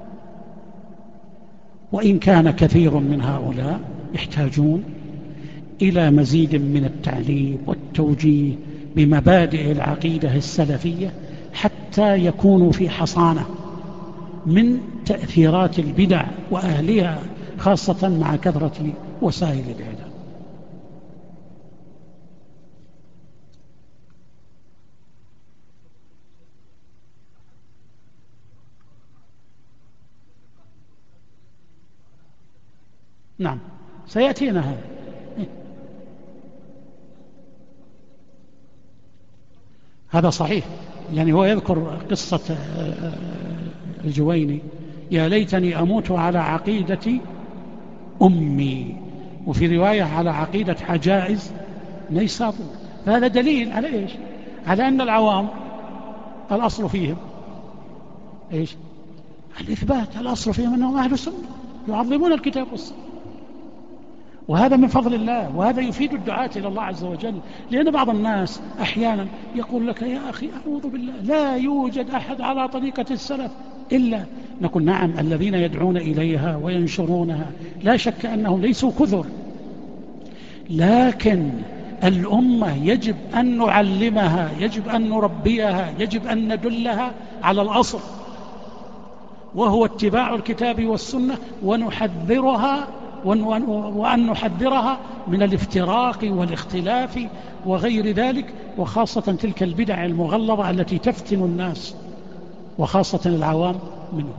وإن كان كثير من هؤلاء يحتاجون إلى مزيد من التعليم والتوجيه بمبادئ العقيدة السلفية حتى يكونوا في حصانة من تأثيرات البدع وأهلها، خاصة مع كثرة وسائل الإعلام. نعم سيأتينا هذا. هذا صحيح، يعني هو يذكر قصة الجويني يا ليتني أموت على عقيدة أمي، وفي رواية على عقيدة عجائز نيسابور. فهذا دليل على إيش؟ على أن العوام الأصل فيهم إيش؟ الإثبات. الأصل فيهم أنهم أهل السنة يعظمون الكتاب والسنة، وهذا من فضل الله، وهذا يفيد الدعاة إلى الله عز وجل. لأن بعض الناس أحيانا يقول لك يا أخي أعوذ بالله لا يوجد أحد على طريقة السلف إلا، نقول نعم الذين يدعون إليها وينشرونها لا شك أنهم ليسوا كثر، لكن الأمة يجب أن نعلمها، يجب أن نربيها، يجب أن ندلها على الأصل، وهو اتباع الكتاب والسنة، ونحذرها وأن نحذرها من الافتراق والاختلاف وغير ذلك، وخاصة تلك البدع المغلظة التي تفتن الناس وخاصة العوام منه.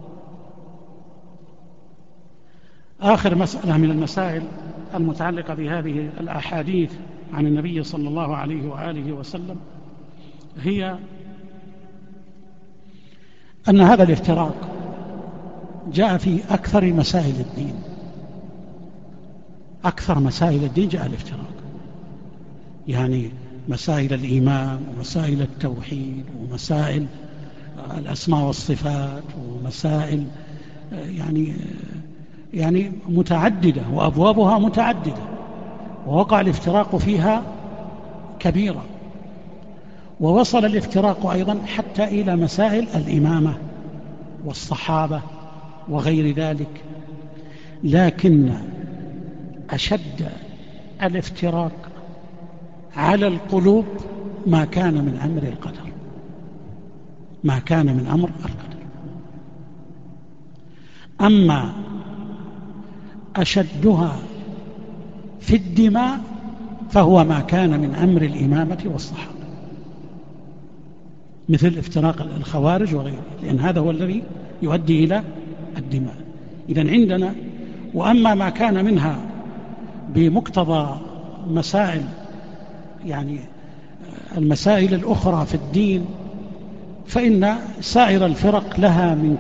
آخر مسألة من المسائل المتعلقة بهذه الأحاديث عن النبي صلى الله عليه وآله وسلم هي أن هذا الافتراق جاء في أكثر مسائل الدين. أكثر مسائل الدين جاء الافتراق، يعني مسائل الإيمان ومسائل التوحيد ومسائل الأسماء والصفات ومسائل يعني متعددة وأبوابها متعددة، ووقع الافتراق فيها كبيرة. ووصل الافتراق أيضا حتى إلى مسائل الإمامة والصحابة وغير ذلك. لكن أشد الافتراق على القلوب ما كان من أمر القدر، ما كان من أمر القدر. أما أشدها في الدماء فهو ما كان من أمر الإمامة والصحابة، مثل افتراق الخوارج وغيره، لأن هذا هو الذي يؤدي إلى الدماء. إذن عندنا وأما ما كان منها بمقتضى مسائل يعني المسائل الأخرى في الدين فإن سائر الفرق لها من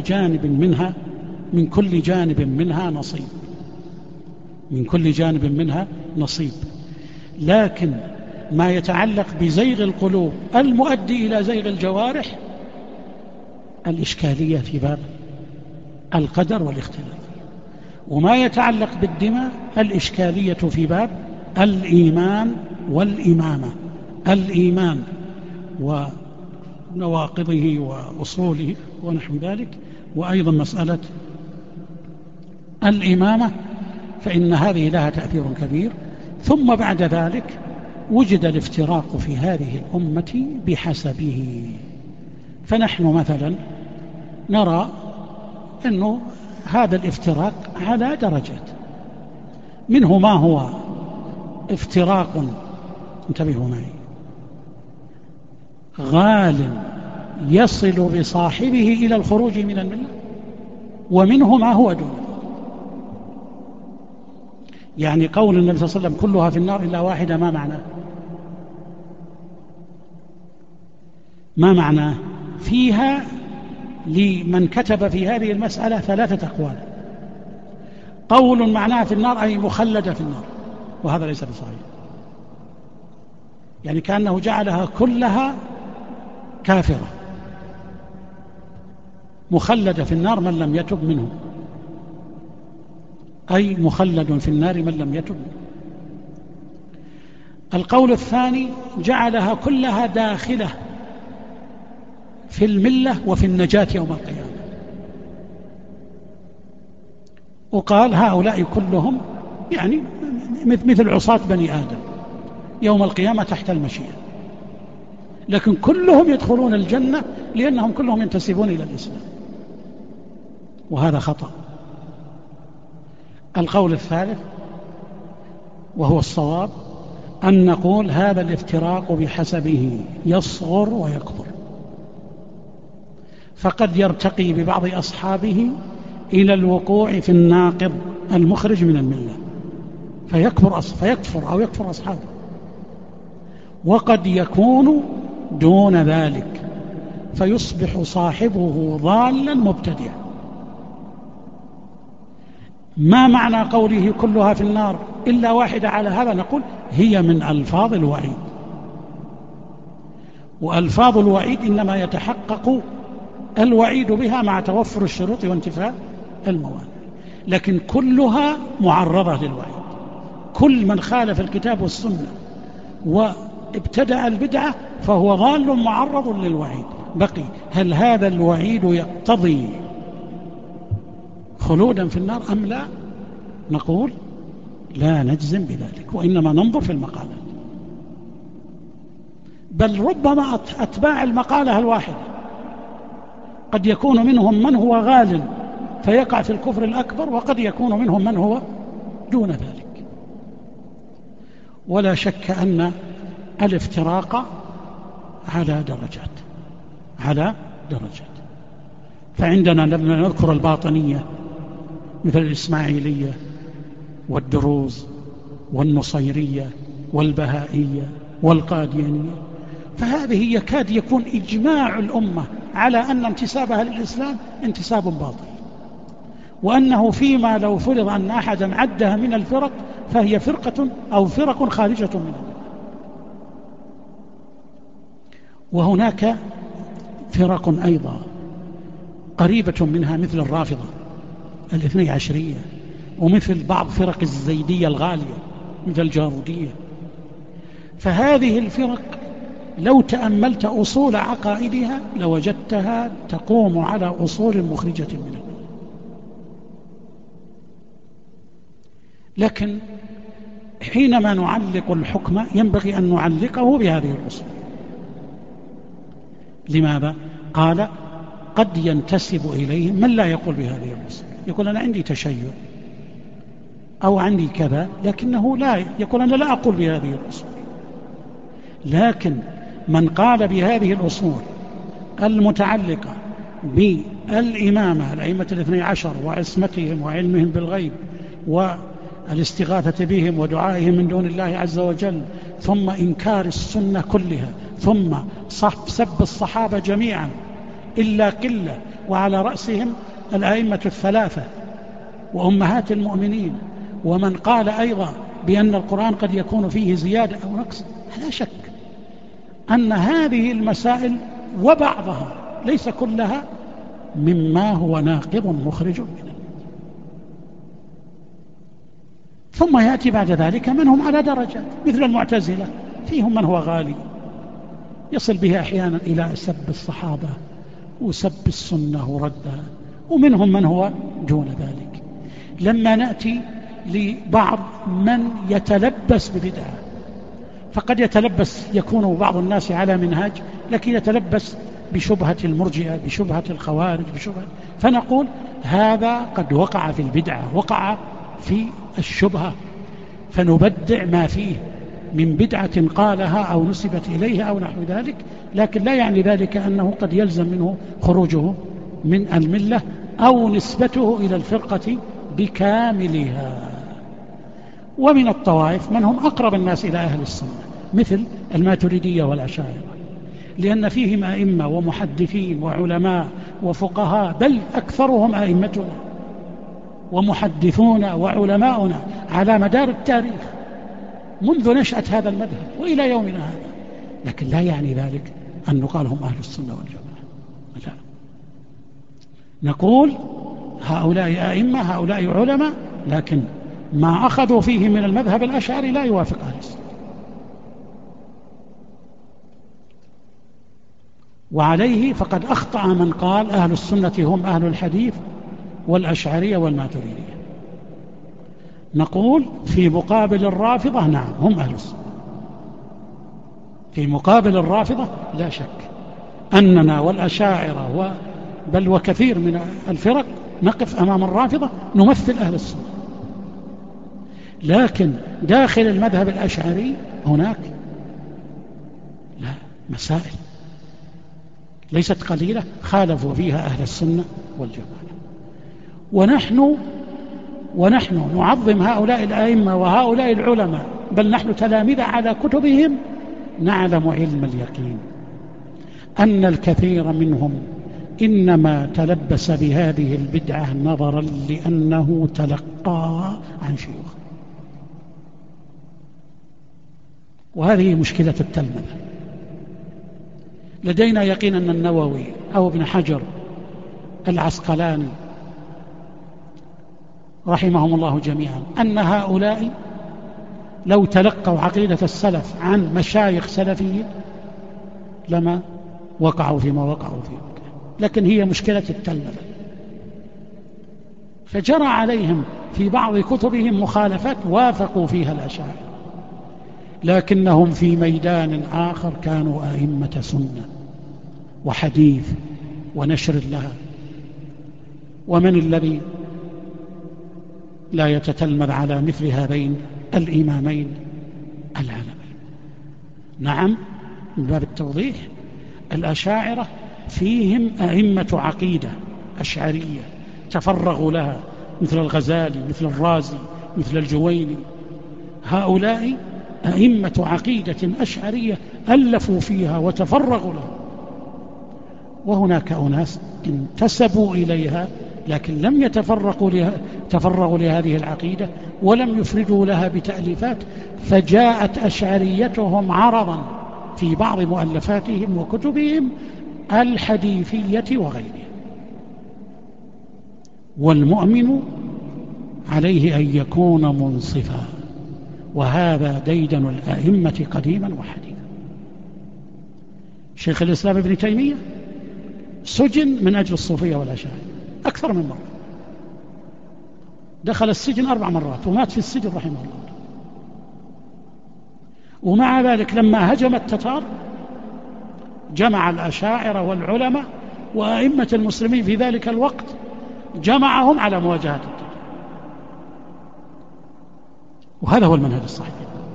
كل جانب منها نصيب، من كل جانب منها نصيب. لكن ما يتعلق بزيغ القلوب المؤدي إلى زيغ الجوارح الإشكالية في باب القدر والاختلاف، وما يتعلق بالدماء الإشكالية في باب الإيمان والإمامة، الإيمان ونواقضه وأصوله ونحو ذلك، وأيضا مسألة الإمامة فإن هذه لها تأثير كبير. ثم بعد ذلك وجد الافتراق في هذه الأمة بحسبه. فنحن مثلا نرى أنه هذا الافتراق على درجات، منه ما هو افتراق، انتبهوا معي، غال يصل بصاحبه إلى الخروج من الملة، ومنه ما هو دون. يعني قول النبي صلى الله عليه وسلم كلها في النار إلا واحدة، ما معناه؟ فيها لمن كتب في هذه المسألة 3 أقوال. قول معناه في النار أي مخلدة في النار، وهذا ليس بصحيح، يعني كأنه جعلها كلها كافرة مخلدة في النار من لم يتب منه، أي مخلد في النار من لم يتب. القول الثاني جعلها كلها داخلة في الملة وفي النجاة يوم القيامة، وقال هؤلاء كلهم يعني مثل عصاة بني آدم يوم القيامة تحت المشيئة، لكن كلهم يدخلون الجنة لأنهم كلهم ينتسبون إلى الإسلام، وهذا خطأ. القول الثالث وهو الصواب أن نقول هذا الافتراق بحسبه يصغر ويكبر، فقد يرتقي ببعض أصحابه إلى الوقوع في الناقض المخرج من الملة فيكفر أو يكفر أصحابه، وقد يكون دون ذلك فيصبح صاحبه ضالا مبتدعا. ما معنى قوله كلها في النار إلا واحدة؟ على هذا نقول هي من ألفاظ الوعيد، وألفاظ الوعيد إنما يتحقق الوعيد بها مع توفر الشروط وانتفاء الموانع، لكن كلها معرضة للوعيد. كل من خالف الكتاب والسنة وابتدع البدعة فهو ضال معرض للوعيد. بقي هل هذا الوعيد يقتضي خلودا في النار أم لا؟ نقول لا نجزم بذلك، وإنما ننظر في المقالات، بل ربما أتباع المقالة الواحدة قد يكون منهم من هو غال فيقع في الكفر الأكبر، وقد يكون منهم من هو دون ذلك. ولا شك أن الافتراق على درجات. فعندنا لما نذكر الباطنية مثل الإسماعيلية والدروز والنصيرية والبهائية والقاديانية، فهذه يكاد يكون إجماع الأمة على أن انتسابها للإسلام انتساب باطل، وأنه فيما لو فرض أن أحدا عدها من الفرق فهي فرقة أو فرق خارجة منها. وهناك فرق أيضا قريبة منها مثل الرافضة الاثني عشرية، ومثل بعض فرق الزيدية الغالية مثل الجارودية. فهذه الفرق لو تأملت أصول عقائدها لوجدتها تقوم على أصول مخرجة منها، لكن حينما نعلق الحكم ينبغي أن نعلقه بهذه الأصول. لماذا؟ قال قد ينتسب إليهم من لا يقول بهذه الأصول، يقول أنا عندي تشيع أو عندي كذا، لكنه لا يقول أنا لا أقول بهذه الأصول. لكن من قال بهذه الأصول المتعلقة بالإمامة، الأئمة الاثني عشر وعصمتهم وعلمهم بالغيب والاستغاثة بهم ودعائهم من دون الله عز وجل ثم إنكار السنة كلها، ثم سب الصحابة جميعا إلا قلة، وعلى رأسهم الأئمة الثلاثة وأمهات المؤمنين، ومن قال أيضا بأن القرآن قد يكون فيه زيادة أو نقص، لا شك أن هذه المسائل وبعضها ليس كلها مما هو ناقض مخرج منه. ثم يأتي بعد ذلك من هم على درجات، مثل المعتزلة، فيهم من هو غالي يصل به أحيانا إلى سب الصحابة وسب السنة وردها، ومنهم من هو دون ذلك. لما نأتي لبعض من يتلبس ببدعة، فقد يتلبس، يكون بعض الناس على منهاج لكن يتلبس بشبهة المرجئة، بشبهة الخوارج، فنقول هذا قد وقع في البدعة، وقع في الشبهة، فنبدع ما فيه من بدعة قالها أو نسبت إليه أو نحو ذلك، لكن لا يعني ذلك أنه قد يلزم منه خروجه من الملة أو نسبته إلى الفرقة بكاملها. ومن الطوائف من هم أقرب الناس إلى أهل السنة، مثل الماتريدية والأشاعرة، لأن فيهم أئمة ومحدثين وعلماء وفقهاء، بل أكثرهم أئمتنا ومحدثون وعلماؤنا على مدار التاريخ منذ نشأة هذا المذهب وإلى يومنا هذا، لكن لا يعني ذلك أن نقال هم أهل السنة والجماعة، لا، نقول هؤلاء أئمة، هؤلاء علماء، لكن ما أخذوا فيه من المذهب الأشعري لا يوافق أهل السنة. وعليه فقد أخطأ من قال أهل السنة هم أهل الحديث والأشعرية والماتريدية. نقول في مقابل الرافضة نعم هم أهل السنة، في مقابل الرافضة لا شك أننا والأشاعرة بل وكثير من الفرق نقف أمام الرافضة نمثل أهل السنة، لكن داخل المذهب الأشعري هناك لا مسائل ليست قليلة خالفوا فيها أهل السنة والجماعة. ونحن نعظم هؤلاء الأئمة وهؤلاء العلماء، بل نحن تلامذة على كتبهم، نعلم علم اليقين أن الكثير منهم إنما تلبس بهذه البدعة نظرا لأنه تلقى عن شيوخ، وهذه مشكلة التلمذة. لدينا يقين أن النووي أو ابن حجر العسقلاني رحمهم الله جميعا أن هؤلاء لو تلقوا عقيدة السلف عن مشايخ سلفيين لما وقعوا فيما وقعوا فيه، لكن هي مشكلة التلمذة، فجرى عليهم في بعض كتبهم مخالفات وافقوا فيها الأشاعرة، لكنهم في ميدان آخر كانوا أئمة سنة وحديث ونشر لها. ومن الذي لا يتتلمذ على مثل هذين الإمامين العالمين؟ نعم، من باب التوضيح، الأشاعرة فيهم أئمة عقيدة أشعرية تفرغوا لها، مثل الغزالي، مثل الرازي، مثل الجويني، هؤلاء أئمة عقيدة أشعرية ألفوا فيها وتفرغوا لها. وهناك أناس انتسبوا إليها لكن لم تفرغوا لهذه العقيدة ولم يفردوا لها بتأليفات، فجاءت أشعريتهم عرضا في بعض مؤلفاتهم وكتبهم الحديثية وغيرها. والمؤمن عليه أن يكون منصفا، وهذا ديدن الأئمة قديما وحديثا. شيخ الإسلام ابن تيمية سجن من أجل الصوفية والأشاعرة أكثر من مرة، دخل السجن 4 مرات ومات في السجن رحمه الله. ومع ذلك لما هجم التتار جمع الأشاعرة والعلماء وأئمة المسلمين في ذلك الوقت، جمعهم على مواجهة التتار، وهذا هو المنهج الصحيح.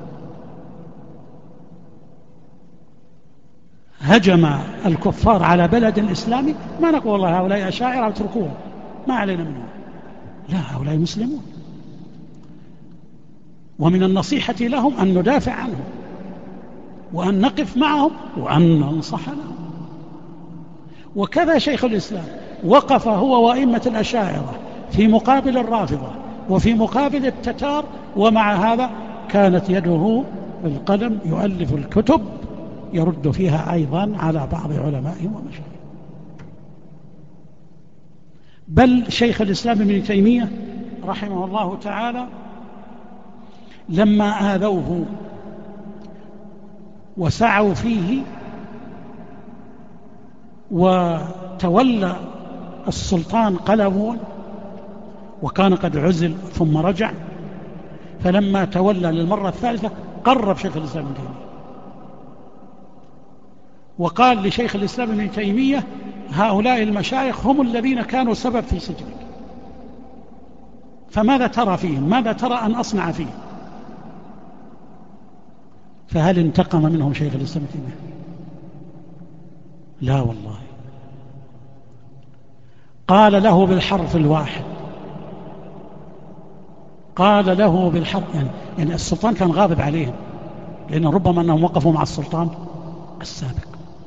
هجم الكفار على بلد إسلامي، ما نقول والله هؤلاء أشاعرة اتركوهم ما علينا منهم، لا، هؤلاء مسلمون، ومن النصيحة لهم أن ندافع عنهم وأن نقف معهم وأن ننصح لهم. وكذا شيخ الإسلام وقف هو وأئمة الأشاعرة في مقابل الرافضة وفي مقابل التتار، ومع هذا كانت يده بالقلم يؤلف الكتب يرد فيها أيضا على بعض علمائهم ومشايخهم. بل شيخ الإسلام ابن تيمية رحمه الله تعالى لما آذوه وسعوا فيه وتولى السلطان قلاوون، وكان قد عزل ثم رجع، فلما تولى للمرة الثالثة قرب شيخ الإسلام ابن تيمية وقال لشيخ الإسلام ابن تيمية: هؤلاء المشايخ هم الذين كانوا سبب في سجنك، فماذا ترى فيهم؟ ماذا ترى أن أصنع فيهم؟ فهل انتقم منهم شيخ الإسلام ابن تيمية؟ لا والله. قال له بالحرف الواحد، قال له بالحرف، يعني السلطان كان غاضب عليهم، لأن ربما أنهم وقفوا مع السلطان السابق.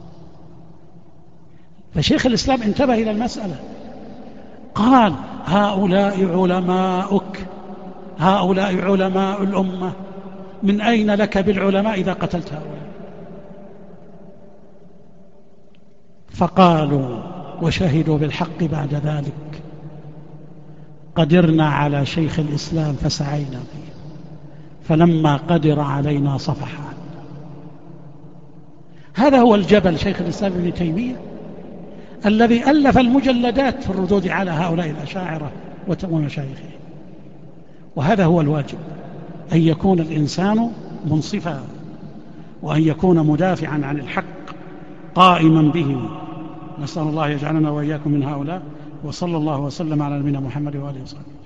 فشيخ الإسلام انتبه إلى المسألة، قال: هؤلاء علماؤك، هؤلاء علماء الأمة، من أين لك بالعلماء إذا قتلت هؤلاء؟ فقالوا وشهدوا بالحق بعد ذلك: قدرنا على شيخ الإسلام فسعينا به، فلما قدر علينا صفح عنا. هذا هو الجبل شيخ الإسلام ابن تيمية الذي ألف المجلدات في الردود على هؤلاء الأشاعرة ومشايخهم. وهذا هو الواجب، أن يكون الإنسان منصفا، وأن يكون مدافعا عن الحق قائما به. نسأل الله يجعلنا وإياكم من هؤلاء، وصلى الله وسلم على نبينا محمد وآله وصحبه.